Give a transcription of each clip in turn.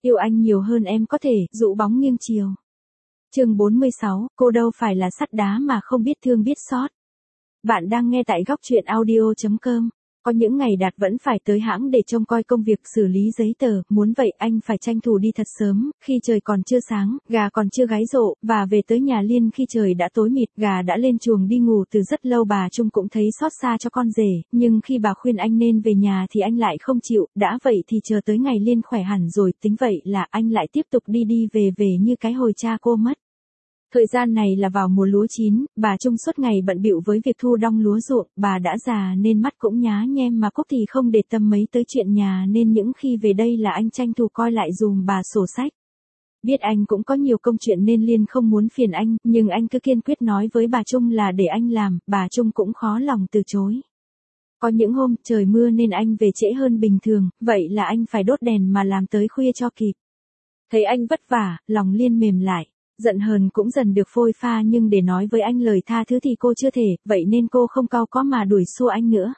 Yêu anh nhiều hơn em có thể, dụ bóng nghiêng chiều. Chương 46, cô đâu phải là sắt đá mà không biết thương biết xót. Bạn đang nghe tại góc truyện audio.com. Có những ngày Đạt vẫn phải tới hãng để trông coi công việc xử lý giấy tờ, muốn vậy anh phải tranh thủ đi thật sớm, khi trời còn chưa sáng, gà còn chưa gáy rộ, và về tới nhà Liên khi trời đã tối mịt, gà đã lên chuồng đi ngủ từ rất lâu. Bà Trung cũng thấy xót xa cho con rể, nhưng khi bà khuyên anh nên về nhà thì anh lại không chịu, đã vậy thì chờ tới ngày Liên khỏe hẳn rồi, tính vậy là anh lại tiếp tục đi đi về về như cái hồi cha cô mất. Thời gian này là vào mùa lúa chín, bà Trung suốt ngày bận bịu với việc thu đong lúa ruộng, bà đã già nên mắt cũng nhá nhem mà Cúc thì không để tâm mấy tới chuyện nhà nên những khi về đây là anh tranh thủ coi lại dùm bà sổ sách. Biết anh cũng có nhiều công chuyện nên Liên không muốn phiền anh, nhưng anh cứ kiên quyết nói với bà Trung là để anh làm, bà Trung cũng khó lòng từ chối. Có những hôm trời mưa nên anh về trễ hơn bình thường, vậy là anh phải đốt đèn mà làm tới khuya cho kịp. Thấy anh vất vả, lòng Liên mềm lại. Giận hờn cũng dần được phôi pha nhưng để nói với anh lời tha thứ thì cô chưa thể, vậy nên cô không cau có mà đuổi xua anh nữa.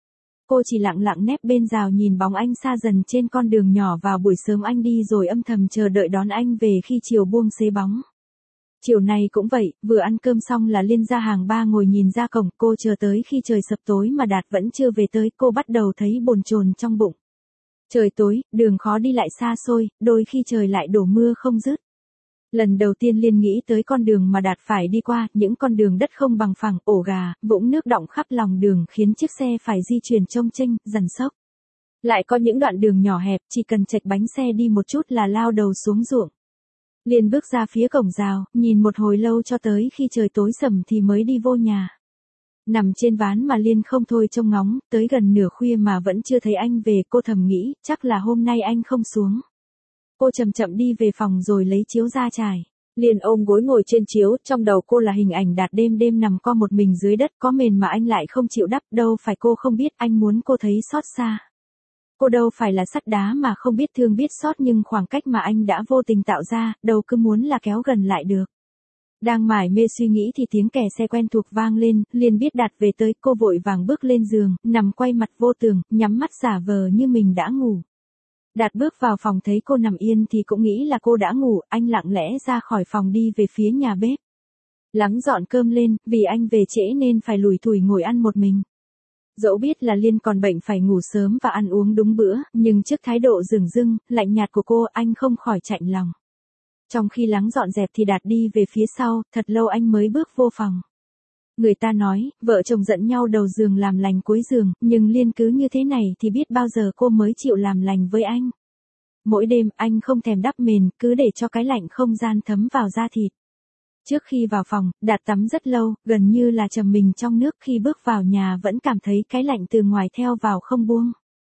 Cô chỉ lặng lặng nép bên rào nhìn bóng anh xa dần trên con đường nhỏ vào buổi sớm anh đi rồi âm thầm chờ đợi đón anh về khi chiều buông xế bóng. Chiều này cũng vậy, vừa ăn cơm xong là Liên ra hàng ba ngồi nhìn ra cổng, cô chờ tới khi trời sập tối mà Đạt vẫn chưa về tới, cô bắt đầu thấy bồn chồn trong bụng. Trời tối, đường khó đi lại xa xôi, đôi khi trời lại đổ mưa không dứt. Lần đầu tiên Liên nghĩ tới con đường mà Đạt phải đi qua, những con đường đất không bằng phẳng, ổ gà, vũng nước đọng khắp lòng đường khiến chiếc xe phải di chuyển chông chênh, dần sốc. Lại có những đoạn đường nhỏ hẹp, chỉ cần chệch bánh xe đi một chút là lao đầu xuống ruộng. Liên bước ra phía cổng rào, nhìn một hồi lâu cho tới khi trời tối sầm thì mới đi vô nhà. Nằm trên ván mà Liên không thôi trông ngóng, tới gần nửa khuya mà vẫn chưa thấy anh về, cô thầm nghĩ, chắc là hôm nay anh không xuống. Cô chậm chậm đi về phòng rồi lấy chiếu ra trải. Liên ôm gối ngồi trên chiếu, trong đầu cô là hình ảnh Đạt đêm đêm nằm co một mình dưới đất có mền mà anh lại không chịu đắp, đâu phải cô không biết, anh muốn cô thấy xót xa. Cô đâu phải là sắt đá mà không biết thương biết xót nhưng khoảng cách mà anh đã vô tình tạo ra, đâu cứ muốn là kéo gần lại được. Đang mải mê suy nghĩ thì tiếng kẻ xe quen thuộc vang lên, Liên biết Đạt về tới, cô vội vàng bước lên giường, nằm quay mặt vô tường, nhắm mắt giả vờ như mình đã ngủ. Đạt bước vào phòng thấy cô nằm yên thì cũng nghĩ là cô đã ngủ, anh lặng lẽ ra khỏi phòng đi về phía nhà bếp. Lắng dọn cơm lên, vì anh về trễ nên phải lủi thủi ngồi ăn một mình. Dẫu biết là Liên còn bệnh phải ngủ sớm và ăn uống đúng bữa, nhưng trước thái độ dửng dưng, lạnh nhạt của cô anh không khỏi chạnh lòng. Trong khi lắng dọn dẹp thì Đạt đi về phía sau, thật lâu anh mới bước vô phòng. Người ta nói, vợ chồng giận nhau đầu giường làm lành cuối giường, nhưng Liên cứ như thế này thì biết bao giờ cô mới chịu làm lành với anh. Mỗi đêm anh không thèm đắp mền, cứ để cho cái lạnh không gian thấm vào da thịt. Trước khi vào phòng, Đạt tắm rất lâu, gần như là trầm mình trong nước, khi bước vào nhà vẫn cảm thấy cái lạnh từ ngoài theo vào không buông.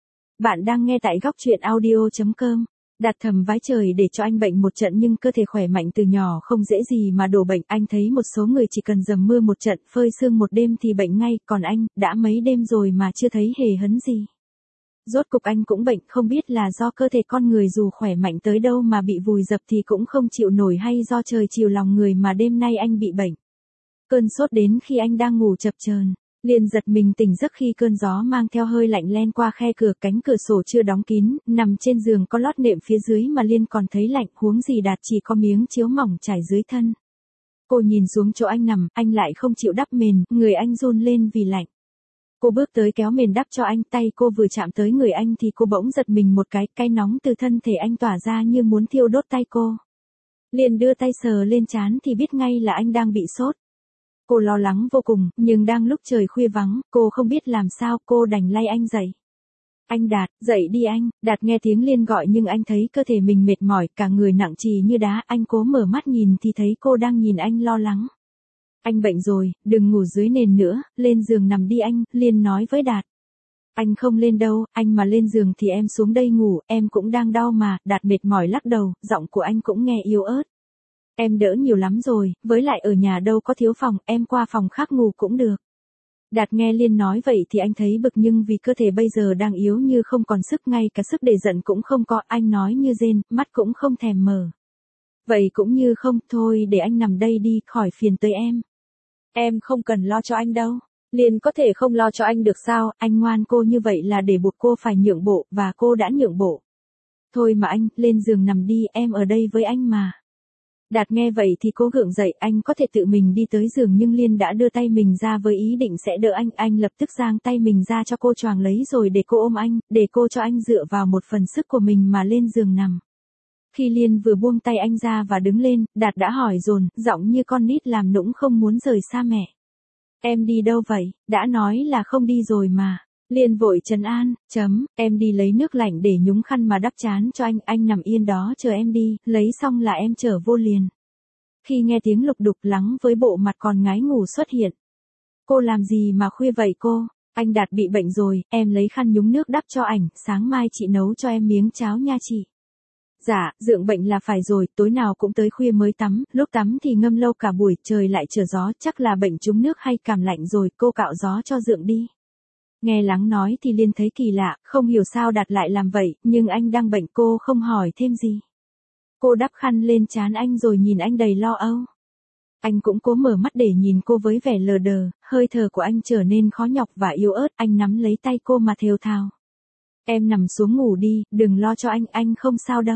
Bạn đang nghe tại góc truyện audio.com. Đạt thầm vái trời để cho anh bệnh một trận nhưng cơ thể khỏe mạnh từ nhỏ không dễ gì mà đổ bệnh. Anh thấy một số người chỉ cần dầm mưa một trận, phơi sương một đêm thì bệnh ngay, còn anh, đã mấy đêm rồi mà chưa thấy hề hấn gì. Rốt cục anh cũng bệnh, không biết là do cơ thể con người dù khỏe mạnh tới đâu mà bị vùi dập thì cũng không chịu nổi hay do trời chiều lòng người mà đêm nay anh bị bệnh. Cơn sốt đến khi anh đang ngủ chập chờn. Liên giật mình tỉnh giấc khi cơn gió mang theo hơi lạnh len qua khe cửa, cánh cửa sổ chưa đóng kín, nằm trên giường có lót nệm phía dưới mà Liên còn thấy lạnh, huống gì Đạt chỉ có miếng chiếu mỏng trải dưới thân. Cô nhìn xuống chỗ anh nằm, anh lại không chịu đắp mền, người anh run lên vì lạnh. Cô bước tới kéo mền đắp cho anh, tay cô vừa chạm tới người anh thì cô bỗng giật mình một cái nóng từ thân thể anh tỏa ra như muốn thiêu đốt tay cô. Liên đưa tay sờ lên trán thì biết ngay là anh đang bị sốt. Cô lo lắng vô cùng, nhưng đang lúc trời khuya vắng, cô không biết làm sao, cô đành lay anh dậy. Anh Đạt, dậy đi anh. Đạt nghe tiếng Liên gọi nhưng anh thấy cơ thể mình mệt mỏi, cả người nặng trì như đá, anh cố mở mắt nhìn thì thấy cô đang nhìn anh lo lắng. Anh bệnh rồi, đừng ngủ dưới nền nữa, lên giường nằm đi anh, Liên nói với Đạt. Anh không lên đâu, anh mà lên giường thì em xuống đây ngủ, em cũng đang đau mà. Đạt mệt mỏi lắc đầu, giọng của anh cũng nghe yếu ớt. Em đỡ nhiều lắm rồi, với lại ở nhà đâu có thiếu phòng, em qua phòng khác ngủ cũng được. Đạt nghe Liên nói vậy thì anh thấy bực nhưng vì cơ thể bây giờ đang yếu như không còn sức, ngay cả sức để giận cũng không có, anh nói như rên, mắt cũng không thèm mở. Vậy cũng như không, thôi để anh nằm đây đi, khỏi phiền tới em. Em không cần lo cho anh đâu. Liên có thể không lo cho anh được sao, anh ngoan cô như vậy là để buộc cô phải nhượng bộ, và cô đã nhượng bộ. Thôi mà anh, lên giường nằm đi, em ở đây với anh mà. Đạt nghe vậy thì cố gượng dậy, anh có thể tự mình đi tới giường nhưng Liên đã đưa tay mình ra với ý định sẽ đỡ anh lập tức giang tay mình ra cho cô choàng lấy rồi để cô ôm anh, để cô cho anh dựa vào một phần sức của mình mà lên giường nằm. Khi Liên vừa buông tay anh ra và đứng lên, Đạt đã hỏi dồn, giọng như con nít làm nũng không muốn rời xa mẹ. Em đi đâu vậy, đã nói là không đi rồi mà. Liên vội trấn an, em đi lấy nước lạnh để nhúng khăn mà đắp trán cho anh nằm yên đó chờ em đi, lấy xong là em trở vô liền. Khi nghe tiếng lục đục lắng với bộ mặt còn ngái ngủ xuất hiện. Cô làm gì mà khuya vậy cô? Anh Đạt bị bệnh rồi, em lấy khăn nhúng nước đắp cho ảnh, sáng mai chị nấu cho em miếng cháo nha chị. Dạ, dượng bệnh là phải rồi, tối nào cũng tới khuya mới tắm, lúc tắm thì ngâm lâu cả buổi, trời lại trở gió, chắc là bệnh trúng nước hay cảm lạnh rồi, cô cạo gió cho dượng đi. Nghe Lắng nói thì Liên thấy kỳ lạ, không hiểu sao Đạt lại làm vậy, nhưng anh đang bệnh cô không hỏi thêm gì. Cô đắp khăn lên trán anh rồi nhìn anh đầy lo âu. Anh cũng cố mở mắt để nhìn cô với vẻ lờ đờ, hơi thở của anh trở nên khó nhọc và yếu ớt, anh nắm lấy tay cô mà thều thào. Em nằm xuống ngủ đi, đừng lo cho anh không sao đâu.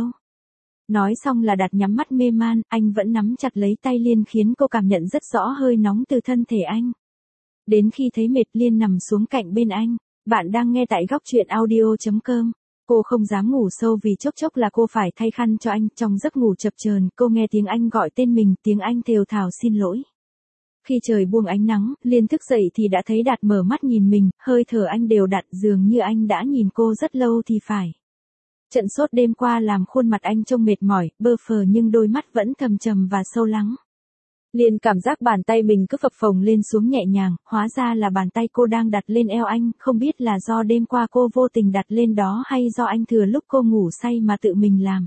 Nói xong là Đạt nhắm mắt mê man, anh vẫn nắm chặt lấy tay Liên khiến cô cảm nhận rất rõ hơi nóng từ thân thể anh. Đến khi thấy mệt Liên nằm xuống cạnh bên anh. Bạn đang nghe tại góc truyện audio.com. Cô không dám ngủ sâu vì chốc chốc là cô phải thay khăn cho anh. Trong giấc ngủ chập chờn, cô nghe tiếng anh gọi tên mình, tiếng anh thều thào xin lỗi. Khi trời buông ánh nắng, Liên thức dậy thì đã thấy Đạt mở mắt nhìn mình, hơi thở anh đều đặn dường như anh đã nhìn cô rất lâu thì phải. Trận sốt đêm qua làm khuôn mặt anh trông mệt mỏi, bơ phờ nhưng đôi mắt vẫn thầm trầm và sâu lắng. Liên cảm giác bàn tay mình cứ phập phồng lên xuống nhẹ nhàng, hóa ra là bàn tay cô đang đặt lên eo anh, không biết là do đêm qua cô vô tình đặt lên đó hay do anh thừa lúc cô ngủ say mà tự mình làm.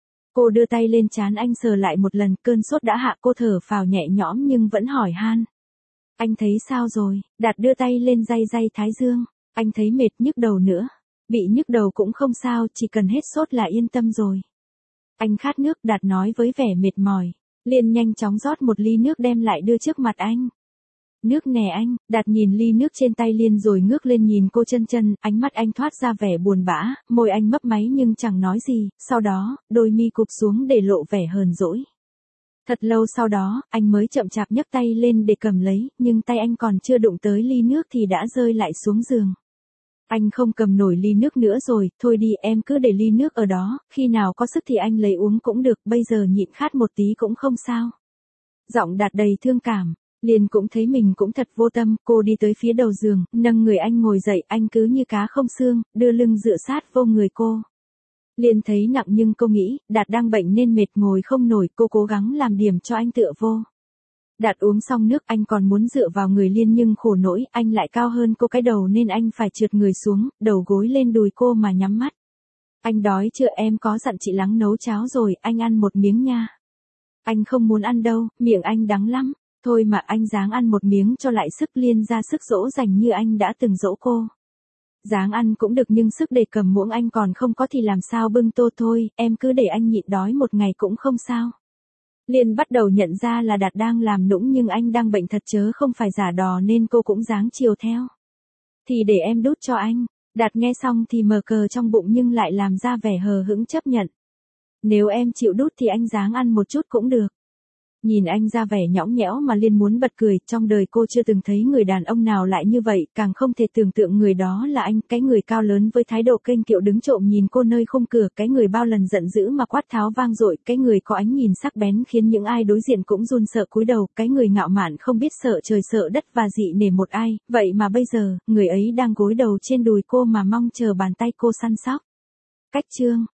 Cô đưa tay lên trán anh sờ lại một lần, cơn sốt đã hạ, cô thở phào nhẹ nhõm nhưng vẫn hỏi han. Anh thấy sao rồi? Đạt đưa tay lên day thái dương. Anh thấy mệt nhức đầu nữa. Bị nhức đầu cũng không sao, chỉ cần hết sốt là yên tâm rồi. Anh khát nước, Đạt nói với vẻ mệt mỏi. Liên nhanh chóng rót một ly nước đem lại đưa trước mặt anh. Nước nè anh, Đạt nhìn ly nước trên tay Liên rồi ngước lên nhìn cô chân, ánh mắt anh thoát ra vẻ buồn bã, môi anh mấp máy nhưng chẳng nói gì, sau đó, đôi mi cụp xuống để lộ vẻ hờn dỗi. Thật lâu sau đó, anh mới chậm chạp nhấc tay lên để cầm lấy, nhưng tay anh còn chưa đụng tới ly nước thì đã rơi lại xuống giường. Anh không cầm nổi ly nước nữa rồi, thôi đi em cứ để ly nước ở đó, khi nào có sức thì anh lấy uống cũng được, bây giờ nhịn khát một tí cũng không sao. Giọng Đạt đầy thương cảm, Liên cũng thấy mình cũng thật vô tâm, cô đi tới phía đầu giường, nâng người anh ngồi dậy, anh cứ như cá không xương, đưa lưng dựa sát vô người cô. Liên thấy nặng nhưng cô nghĩ, Đạt đang bệnh nên mệt ngồi không nổi, cô cố gắng làm điểm cho anh tựa vô. Đạt uống xong nước anh còn muốn dựa vào người Liên nhưng khổ nỗi, anh lại cao hơn cô cái đầu nên anh phải trượt người xuống, đầu gối lên đùi cô mà nhắm mắt. Anh đói chưa, em có dặn chị Lắng nấu cháo rồi, anh ăn một miếng nha. Anh không muốn ăn đâu, miệng anh đắng lắm. Thôi mà anh ráng ăn một miếng cho lại sức. Liên ra sức dỗ dành như anh đã từng dỗ cô. Ráng ăn cũng được nhưng sức để cầm muỗng anh còn không có thì làm sao bưng tô, thôi, em cứ để anh nhịn đói một ngày cũng không sao. Liên bắt đầu nhận ra là Đạt đang làm nũng nhưng anh đang bệnh thật chớ không phải giả đò nên cô cũng ráng chiều theo. Thì để em đút cho anh. Đạt nghe xong thì mờ cờ trong bụng nhưng lại làm ra vẻ hờ hững chấp nhận. Nếu em chịu đút thì anh ráng ăn một chút cũng được. Nhìn anh ra vẻ nhõng nhẽo mà Liên muốn bật cười, trong đời cô chưa từng thấy người đàn ông nào lại như vậy, càng không thể tưởng tượng người đó là anh, cái người cao lớn với thái độ kênh kiệu đứng trộm nhìn cô nơi khung cửa, cái người bao lần giận dữ mà quát tháo vang dội, cái người có ánh nhìn sắc bén khiến những ai đối diện cũng run sợ cúi đầu, cái người ngạo mạn không biết sợ trời sợ đất và dị nể một ai, vậy mà bây giờ, người ấy đang gối đầu trên đùi cô mà mong chờ bàn tay cô săn sóc. Cách chương